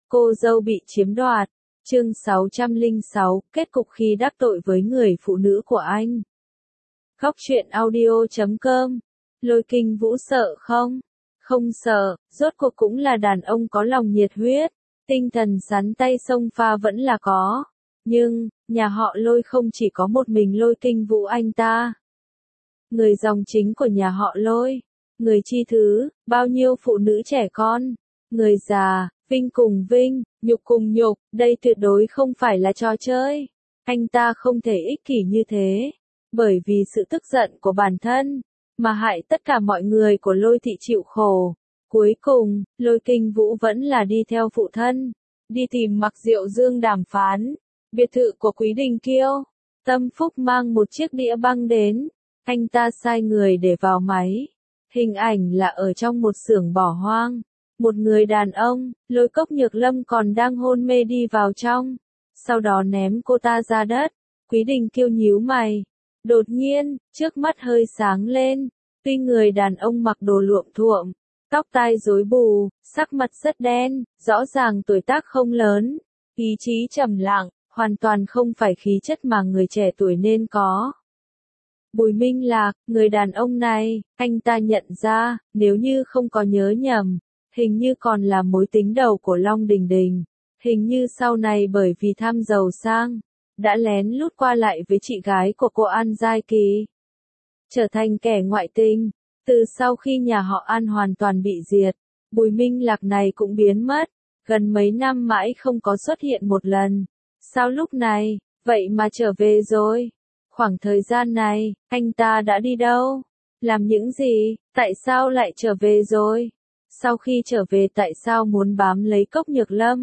Cô dâu bị chiếm đoạt. Chương 606, kết cục khi đắc tội với người phụ nữ của anh. Góc truyện audio.com. Lôi Kinh Vũ sợ không? Không sợ, rốt cuộc cũng là đàn ông có lòng nhiệt huyết, tinh thần sắn tay xông pha vẫn là có. Nhưng, nhà họ Lôi không chỉ có một mình Lôi Kinh Vũ anh ta. Người dòng chính của nhà họ Lôi, người chi thứ, bao nhiêu phụ nữ trẻ con, người già, vinh cùng vinh, nhục cùng nhục, đây tuyệt đối không phải là trò chơi. Anh ta không thể ích kỷ như thế, bởi vì sự tức giận của bản thân, mà hại tất cả mọi người của Lôi thị chịu khổ. Cuối cùng, Lôi Kinh Vũ vẫn là đi theo phụ thân, đi tìm Mặc Diệu Dương đàm phán. Biệt thự của Quý Đình Kiêu, Tâm Phúc mang một chiếc đĩa băng đến, anh ta sai người để vào máy. Hình ảnh là ở trong một xưởng bỏ hoang. Một người đàn ông, Lôi Cốc Nhược Lâm còn đang hôn mê đi vào trong, sau đó ném cô ta ra đất. Quý Đình Kiêu nhíu mày. Đột nhiên, trước mắt hơi sáng lên, tuy người đàn ông mặc đồ luộm thuộm, tóc tai rối bù, sắc mặt rất đen, rõ ràng tuổi tác không lớn, ý chí trầm lặng, hoàn toàn không phải khí chất mà người trẻ tuổi nên có. Bùi Minh Lạc, người đàn ông này, anh ta nhận ra, nếu như không có nhớ nhầm, hình như còn là mối tính đầu của Long Đình Đình. Hình như sau này bởi vì tham giàu sang, đã lén lút qua lại với chị gái của cô An Giai Kỳ. Trở thành kẻ ngoại tình, từ sau khi nhà họ An hoàn toàn bị diệt, Bùi Minh Lạc này cũng biến mất, gần mấy năm mãi không có xuất hiện một lần. Sao lúc này, vậy mà trở về rồi? Khoảng thời gian này, anh ta đã đi đâu? Làm những gì? Tại sao lại trở về rồi? Sau khi trở về tại sao muốn bám lấy Cốc Nhược Lâm?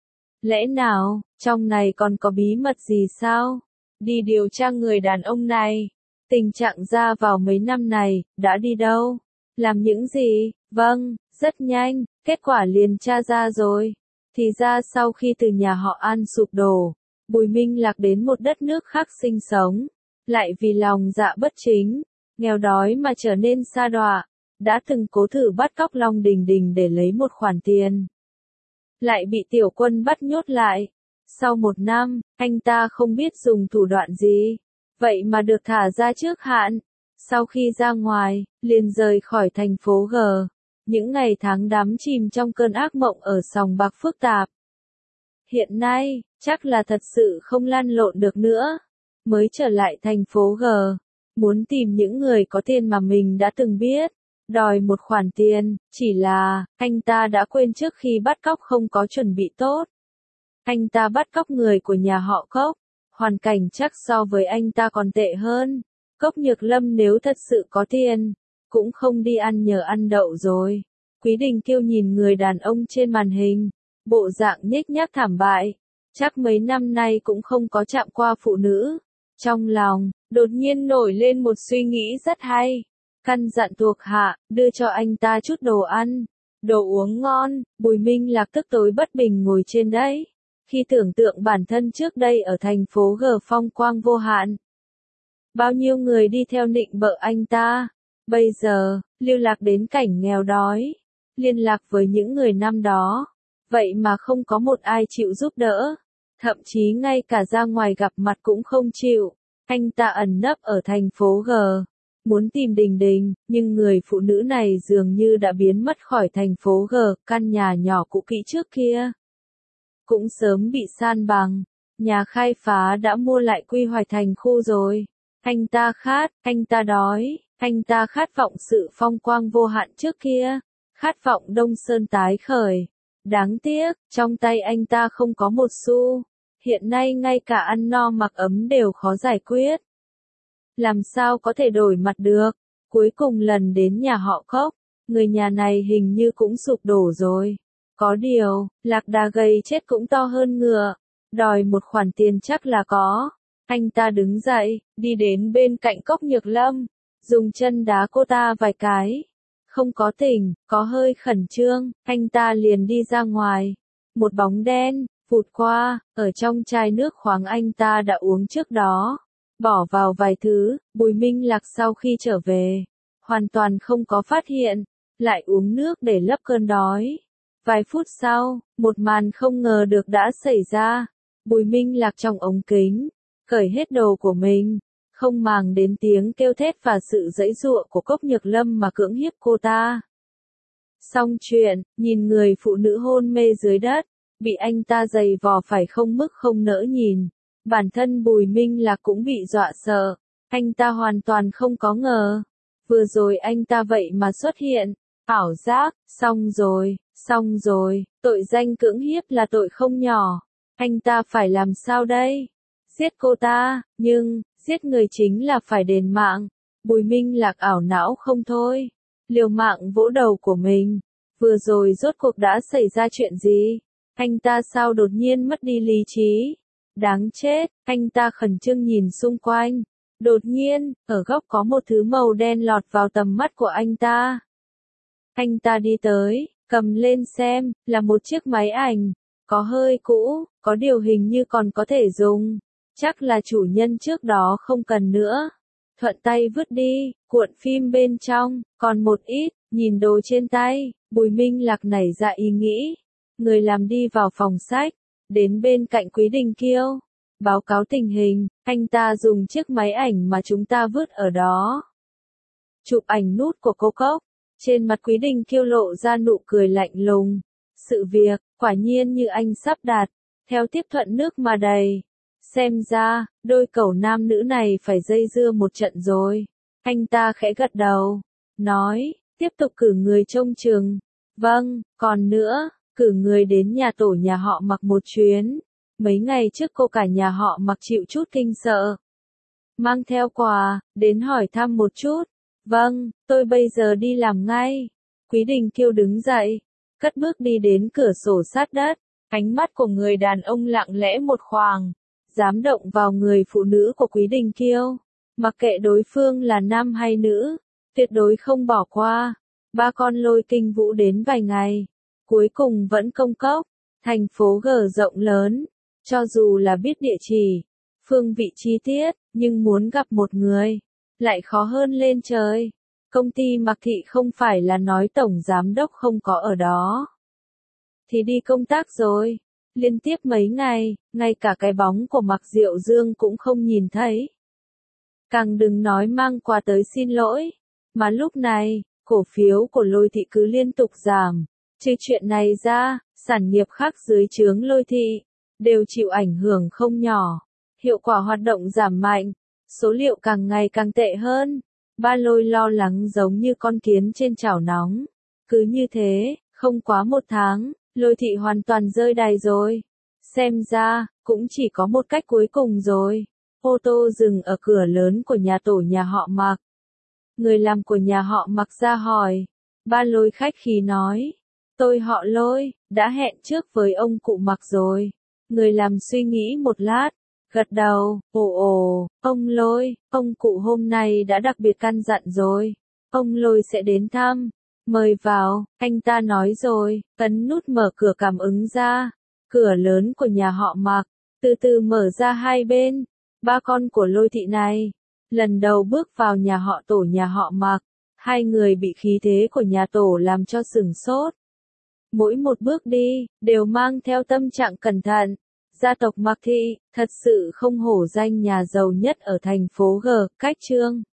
Lẽ nào, trong này còn có bí mật gì sao? Đi điều tra người đàn ông này. Tình trạng ra vào mấy năm này, đã đi đâu? Làm những gì? Vâng, rất nhanh, kết quả liền tra ra rồi. Thì ra sau khi từ nhà họ An sụp đổ, Bùi Minh Lạc đến một đất nước khác sinh sống. Lại vì lòng dạ bất chính, nghèo đói mà trở nên sa đọa, đã từng cố thử bắt cóc Long Đình Đình để lấy một khoản tiền. Lại bị Tiểu Quân bắt nhốt lại. Sau một năm, anh ta không biết dùng thủ đoạn gì, vậy mà được thả ra trước hạn. Sau khi ra ngoài, liền rời khỏi thành phố G. Những ngày tháng đắm chìm trong cơn ác mộng ở sòng bạc phức tạp. Hiện nay, chắc là thật sự không lăn lộn được nữa. Mới trở lại thành phố G, muốn tìm những người có tiền mà mình đã từng biết, đòi một khoản tiền, chỉ là, anh ta đã quên trước khi bắt cóc không có chuẩn bị tốt. Anh ta bắt cóc người của nhà họ Cốc, hoàn cảnh chắc so với anh ta còn tệ hơn. Cốc Nhược Lâm nếu thật sự có tiền, cũng không đi ăn nhờ ăn đậu rồi. Quý Đình Kiêu nhìn người đàn ông trên màn hình, bộ dạng nhếch nhác thảm bại, chắc mấy năm nay cũng không có chạm qua phụ nữ. Trong lòng, đột nhiên nổi lên một suy nghĩ rất hay. Căn dặn thuộc hạ, đưa cho anh ta chút đồ ăn, đồ uống ngon. Bùi Minh Lạc tức tối bất bình ngồi trên đấy. Khi tưởng tượng bản thân trước đây ở thành phố G phong quang vô hạn. Bao nhiêu người đi theo nịnh bợ anh ta. Bây giờ, lưu lạc đến cảnh nghèo đói. Liên lạc với những người năm đó. Vậy mà không có một ai chịu giúp đỡ. Thậm chí ngay cả ra ngoài gặp mặt cũng không chịu. Anh ta ẩn nấp ở thành phố G. Muốn tìm Đình Đình, nhưng người phụ nữ này dường như đã biến mất khỏi thành phố G. Căn nhà nhỏ cũ kỹ trước kia cũng sớm bị san bằng. Nhà khai phá đã mua lại quy hoạch thành khu rồi. Anh ta khát, anh ta đói, anh ta khát vọng sự phong quang vô hạn trước kia. Khát vọng Đông Sơn tái khởi. Đáng tiếc, trong tay anh ta không có một xu. Hiện nay ngay cả ăn no mặc ấm đều khó giải quyết. Làm sao có thể đổi mặt được? Cuối cùng lần đến nhà họ Cốc, người nhà này hình như cũng sụp đổ rồi. Có điều, lạc đà gầy chết cũng to hơn ngựa. Đòi một khoản tiền chắc là có. Anh ta đứng dậy, đi đến bên cạnh Cốc Nhược Lâm, dùng chân đá cô ta vài cái. Không có tỉnh, có hơi khẩn trương, anh ta liền đi ra ngoài. Một bóng đen vụt qua, ở trong chai nước khoáng anh ta đã uống trước đó. Bỏ vào vài thứ, Bùi Minh Lạc sau khi trở về, hoàn toàn không có phát hiện, lại uống nước để lấp cơn đói. Vài phút sau, một màn không ngờ được đã xảy ra. Bùi Minh Lạc trong ống kính, cởi hết đồ của mình, không màng đến tiếng kêu thét và sự giãy giụa của Cốc Nhược Lâm mà cưỡng hiếp cô ta. Xong chuyện, nhìn người phụ nữ hôn mê dưới đất, bị anh ta giày vò phải không mức không nỡ nhìn. Bản thân Bùi Minh Lạc cũng bị dọa sợ, anh ta hoàn toàn không có ngờ. Vừa rồi anh ta vậy mà xuất hiện, ảo giác, xong rồi, tội danh cưỡng hiếp là tội không nhỏ. Anh ta phải làm sao đây? Giết cô ta, nhưng, giết người chính là phải đền mạng. Bùi Minh Lạc ảo não không thôi, liều mạng vỗ đầu của mình. Vừa rồi rốt cuộc đã xảy ra chuyện gì? Anh ta sao đột nhiên mất đi lý trí? Đáng chết, anh ta khẩn trương nhìn xung quanh. Đột nhiên, ở góc có một thứ màu đen lọt vào tầm mắt của anh ta. Anh ta đi tới, cầm lên xem, là một chiếc máy ảnh. Có hơi cũ, có điều hình như còn có thể dùng. Chắc là chủ nhân trước đó không cần nữa. Thuận tay vứt đi, cuộn phim bên trong, còn một ít, nhìn đồ trên tay, Bùi Minh Lạc nảy ra ý nghĩ. Người làm đi vào phòng sách, đến bên cạnh Quý Đình Kiêu. Báo cáo tình hình, anh ta dùng chiếc máy ảnh mà chúng ta vứt ở đó. Chụp ảnh nút của cô Cốc. Trên mặt Quý Đình Kiêu lộ ra nụ cười lạnh lùng. Sự việc, quả nhiên như anh sắp đặt, theo tiếp thuận nước mà đầy. Xem ra, đôi cẩu nam nữ này phải dây dưa một trận rồi. Anh ta khẽ gật đầu, nói, tiếp tục cử người trông chừng. Vâng, còn nữa, cử người đến nhà tổ nhà họ Mặc một chuyến. Mấy ngày trước cô cả nhà họ Mặc chịu chút kinh sợ. Mang theo quà, đến hỏi thăm một chút. Vâng, tôi bây giờ đi làm ngay. Quý Đình Kiêu đứng dậy, cất bước đi đến cửa sổ sát đất. Ánh mắt của người đàn ông lặng lẽ một khoảng, dám động vào người phụ nữ của Quý Đình Kiêu. Mặc kệ đối phương là nam hay nữ, tuyệt đối không bỏ qua. Ba con Lôi Kinh Vũ đến vài ngày, cuối cùng vẫn công cốc. Thành phố G rộng lớn, cho dù là biết địa chỉ, phương vị chi tiết, nhưng muốn gặp một người, lại khó hơn lên trời. Công ty Mặc Thị không phải là nói tổng giám đốc không có ở đó, thì đi công tác rồi. Liên tiếp mấy ngày, ngay cả cái bóng của Mặc Diệu Dương cũng không nhìn thấy. Càng đừng nói mang quà tới xin lỗi. Mà lúc này, cổ phiếu của Lôi Thị cứ liên tục giảm. Trừ chuyện này ra, sản nghiệp khác dưới trướng Lôi Thị đều chịu ảnh hưởng không nhỏ. Hiệu quả hoạt động giảm mạnh, số liệu càng ngày càng tệ hơn. Ba Lôi lo lắng giống như con kiến trên chảo nóng. Cứ như thế, không quá một tháng, Lôi Thị hoàn toàn rơi đài rồi. Xem ra, cũng chỉ có một cách cuối cùng rồi. Ô tô dừng ở cửa lớn của nhà tổ nhà họ Mặc. Người làm của nhà họ Mặc ra hỏi. Ba Lôi khách khí nói. Tôi họ Lôi, đã hẹn trước với ông cụ Mặc rồi. Người làm suy nghĩ một lát, gật đầu. Ông Lôi, ông cụ hôm nay đã đặc biệt căn dặn rồi. Ông Lôi sẽ đến thăm. Mời vào, anh ta nói rồi, ấn nút mở cửa cảm ứng ra. Cửa lớn của nhà họ Mặc, từ từ mở ra hai bên. Ba con của Lôi Thị này, lần đầu bước vào nhà họ tổ nhà họ Mặc. Hai người bị khí thế của nhà tổ làm cho sửng sốt. Mỗi một bước đi, đều mang theo tâm trạng cẩn thận. Gia tộc Mặc Thị, thật sự không hổ danh nhà giàu nhất ở thành phố G, cách chương.